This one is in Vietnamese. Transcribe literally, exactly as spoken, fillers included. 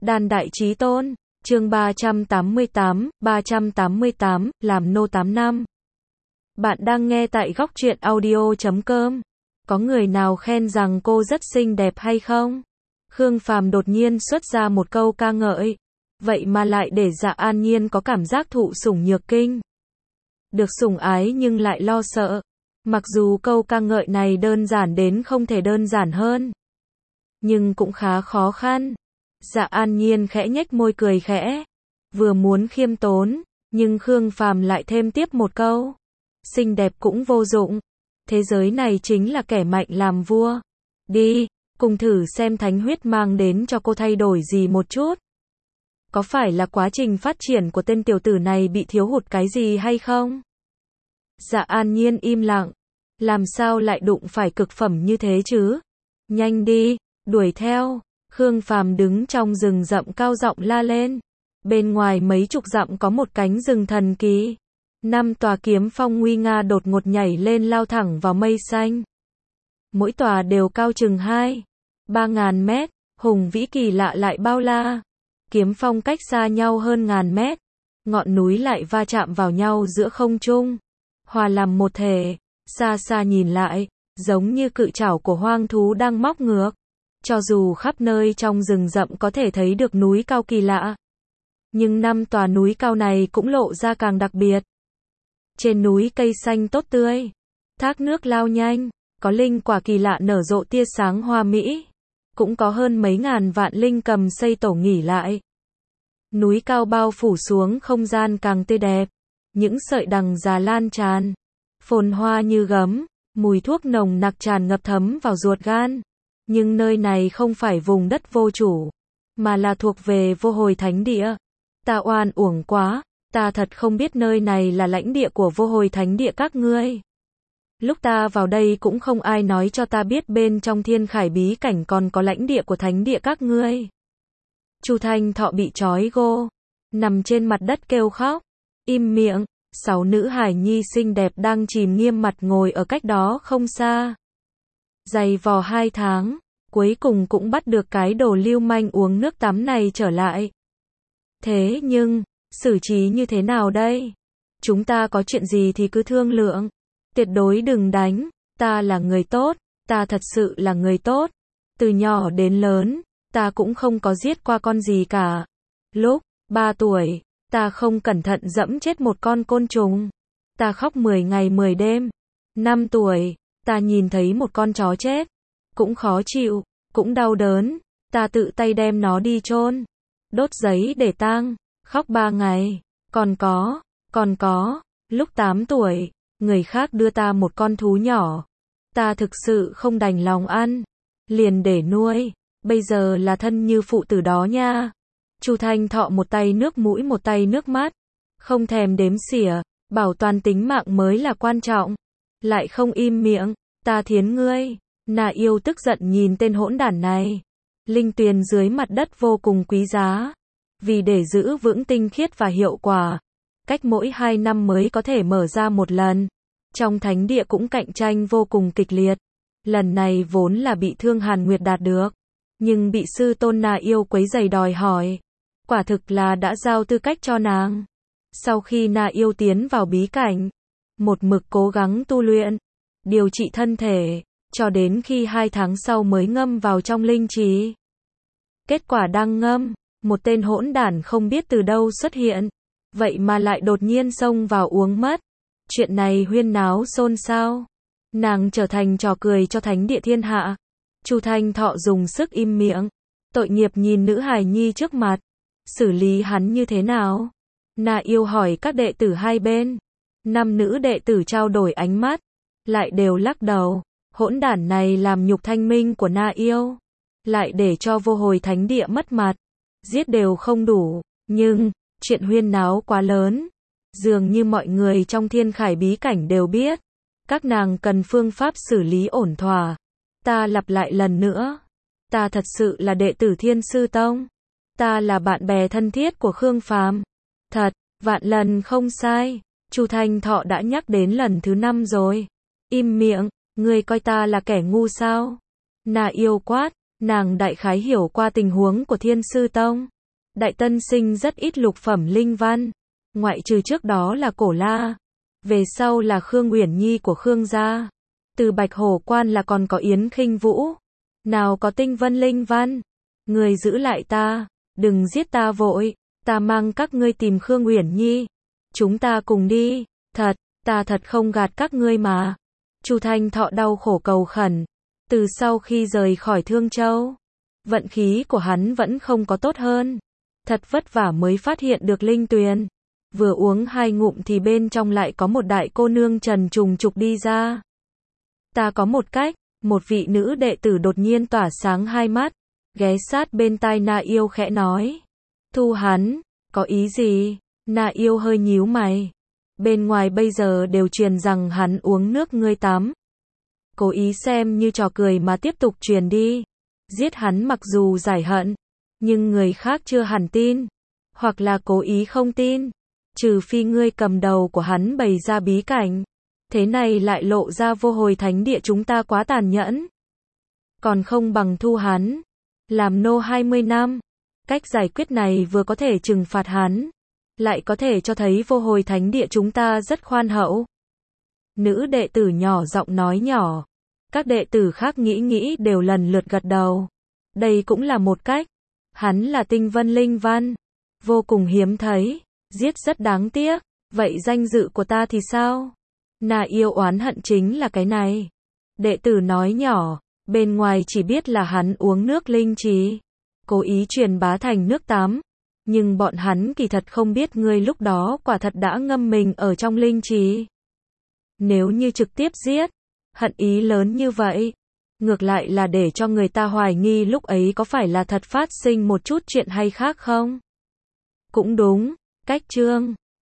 Đan Đại Chí Tôn, chương ba trăm tám mươi tám, ba trăm tám mươi tám, làm nô tám năm. Bạn đang nghe tại góc truyện audio chấm com. Có người nào khen rằng cô rất xinh đẹp hay không? Khương Phàm đột nhiên xuất ra một câu ca ngợi. Vậy mà lại để Dạ An Nhiên có cảm giác thụ sủng nhược kinh. Được sủng ái nhưng lại lo sợ. Mặc dù câu ca ngợi này đơn giản đến không thể đơn giản hơn, nhưng cũng khá khó khăn. Dạ An Nhiên khẽ nhếch môi cười khẽ, vừa muốn khiêm tốn, nhưng Khương Phàm lại thêm tiếp một câu. Xinh đẹp cũng vô dụng. Thế giới này chính là kẻ mạnh làm vua. Đi, cùng thử xem thánh huyết mang đến cho cô thay đổi gì một chút. Có phải là quá trình phát triển của tên tiểu tử này bị thiếu hụt cái gì hay không? Dạ An Nhiên im lặng. Làm sao lại đụng phải cực phẩm như thế chứ? Nhanh đi, đuổi theo. Khương Phàm đứng trong rừng rậm cao giọng la lên. Bên ngoài mấy chục dặm có một cánh rừng thần kỳ. Năm tòa kiếm phong nguy nga đột ngột nhảy lên lao thẳng vào mây xanh. Mỗi tòa đều cao chừng hai, ba ngàn mét, hùng vĩ kỳ lạ lại bao la. Kiếm phong cách xa nhau hơn ngàn mét. Ngọn núi lại va chạm vào nhau giữa không trung, hòa làm một thể. Xa xa nhìn lại, giống như cự trảo của hoang thú đang móc ngược. Cho dù khắp nơi trong rừng rậm có thể thấy được núi cao kỳ lạ, nhưng năm tòa núi cao này cũng lộ ra càng đặc biệt. Trên núi cây xanh tốt tươi, thác nước lao nhanh, có linh quả kỳ lạ nở rộ tia sáng hoa mỹ, cũng có hơn mấy ngàn vạn linh cầm xây tổ nghỉ lại. Núi cao bao phủ xuống không gian càng tươi đẹp, những sợi đằng già lan tràn, phồn hoa như gấm, mùi thuốc nồng nặc tràn ngập thấm vào ruột gan. Nhưng nơi này không phải vùng đất vô chủ, mà là thuộc về vô hồi thánh địa. Ta oan uổng quá, ta thật không biết nơi này là lãnh địa của vô hồi thánh địa các ngươi. Lúc ta vào đây cũng không ai nói cho ta biết bên trong thiên khải bí cảnh còn có lãnh địa của thánh địa các ngươi. Chu Thanh Thọ bị trói gô, nằm trên mặt đất kêu khóc. Im miệng. Sáu nữ hài nhi xinh đẹp đang chìm nghiêm mặt ngồi ở cách đó không xa. Giày vò hai tháng, cuối cùng cũng bắt được cái đồ lưu manh uống nước tắm này trở lại. Thế nhưng, xử trí như thế nào đây? Chúng ta có chuyện gì thì cứ thương lượng. Tuyệt đối đừng đánh, ta là người tốt, ta thật sự là người tốt. Từ nhỏ đến lớn, ta cũng không có giết qua con gì cả. Lúc ba tuổi, ta không cẩn thận dẫm chết một con côn trùng. Ta khóc mười ngày mười đêm. Năm tuổi, ta nhìn thấy một con chó chết. Cũng khó chịu, cũng đau đớn. Ta tự tay đem nó đi chôn, đốt giấy để tang, khóc ba ngày. Còn có, còn có, lúc tám tuổi, người khác đưa ta một con thú nhỏ. Ta thực sự không đành lòng ăn, liền để nuôi. Bây giờ là thân như phụ tử đó nha. Chu Thanh Thọ một tay nước mũi một tay nước mắt, không thèm đếm xỉa, bảo toàn tính mạng mới là quan trọng. Lại không im miệng, ta thiến ngươi. Na Yêu tức giận nhìn tên hỗn đản này. Linh tuyền dưới mặt đất vô cùng quý giá, vì để giữ vững tinh khiết và hiệu quả, cách mỗi hai năm mới có thể mở ra một lần. Trong thánh địa cũng cạnh tranh vô cùng kịch liệt. Lần này vốn là bị Thương Hàn Nguyệt đạt được, nhưng bị sư tôn Na Yêu quấy rầy đòi hỏi. Quả thực là đã giao tư cách cho nàng. Sau khi Na Yêu tiến vào bí cảnh, một mực cố gắng tu luyện, điều trị thân thể, cho đến khi hai tháng sau mới ngâm vào trong linh trì. Kết quả đang ngâm, một tên hỗn đản không biết từ đâu xuất hiện, vậy mà lại đột nhiên xông vào uống mất. Chuyện này huyên náo xôn xao, nàng trở thành trò cười cho thánh địa thiên hạ. Chu Thanh Thọ dùng sức im miệng, tội nghiệp nhìn nữ hài nhi trước mặt. Xử lý hắn như thế nào? Na Yêu hỏi các đệ tử hai bên. Năm nữ đệ tử trao đổi ánh mắt, lại đều lắc đầu. Hỗn đản này làm nhục thanh minh của Na Yêu, lại để cho vô hồi thánh địa mất mặt. Giết đều không đủ, nhưng chuyện huyên náo quá lớn, dường như mọi người trong thiên khải bí cảnh đều biết. Các nàng cần phương pháp xử lý ổn thỏa. Ta lặp lại lần nữa, ta thật sự là đệ tử Thiên Sư Tông. Ta là bạn bè thân thiết của Khương Phàm. Thật, vạn lần không sai. Chu Thanh Thọ đã nhắc đến lần thứ năm rồi. Im miệng, ngươi coi ta là kẻ ngu sao? Na Yêu quát, nàng đại khái hiểu qua tình huống của Thiên Sư Tông. Đại Tân Sinh rất ít lục phẩm linh văn, ngoại trừ trước đó là Cổ La, về sau là Khương Uyển Nhi của Khương gia. Từ Bạch Hổ Quan là còn có Yến Khinh Vũ, nào có tinh vân linh văn. Người giữ lại ta, đừng giết ta vội, ta mang các ngươi tìm Khương Uyển Nhi. Chúng ta cùng đi, thật, ta thật không gạt các ngươi mà. Chu Thanh Thọ đau khổ cầu khẩn, từ sau khi rời khỏi Thương Châu, vận khí của hắn vẫn không có tốt hơn. Thật vất vả mới phát hiện được linh tuyền, vừa uống hai ngụm thì bên trong lại có một đại cô nương trần trùng trục đi ra. Ta có một cách, một vị nữ đệ tử đột nhiên tỏa sáng hai mắt, ghé sát bên tai Na Yêu khẽ nói. Thu hắn, có ý gì? Na Yêu hơi nhíu mày. Bên ngoài bây giờ đều truyền rằng hắn uống nước ngươi tắm. Cố ý xem như trò cười mà tiếp tục truyền đi. Giết hắn mặc dù giải hận, nhưng người khác chưa hẳn tin, hoặc là cố ý không tin. Trừ phi ngươi cầm đầu của hắn bày ra bí cảnh, thế này lại lộ ra vô hồi thánh địa chúng ta quá tàn nhẫn. Còn không bằng thu hắn, làm nô hai mươi năm. Cách giải quyết này vừa có thể trừng phạt hắn, lại có thể cho thấy vô hồi thánh địa chúng ta rất khoan hậu. Nữ đệ tử nhỏ giọng nói nhỏ. Các đệ tử khác nghĩ nghĩ đều lần lượt gật đầu. Đây cũng là một cách. Hắn là tinh vân linh văn, vô cùng hiếm thấy, giết rất đáng tiếc. Vậy danh dự của ta thì sao? Na Yêu oán hận chính là cái này. Đệ tử nói nhỏ, bên ngoài chỉ biết là hắn uống nước linh trì, cố ý truyền bá thành nước tắm. Nhưng bọn hắn kỳ thật không biết ngươi lúc đó quả thật đã ngâm mình ở trong linh trì. Nếu như trực tiếp giết, hận ý lớn như vậy, ngược lại là để cho người ta hoài nghi lúc ấy có phải là thật phát sinh một chút chuyện hay khác không? Cũng đúng, cách chương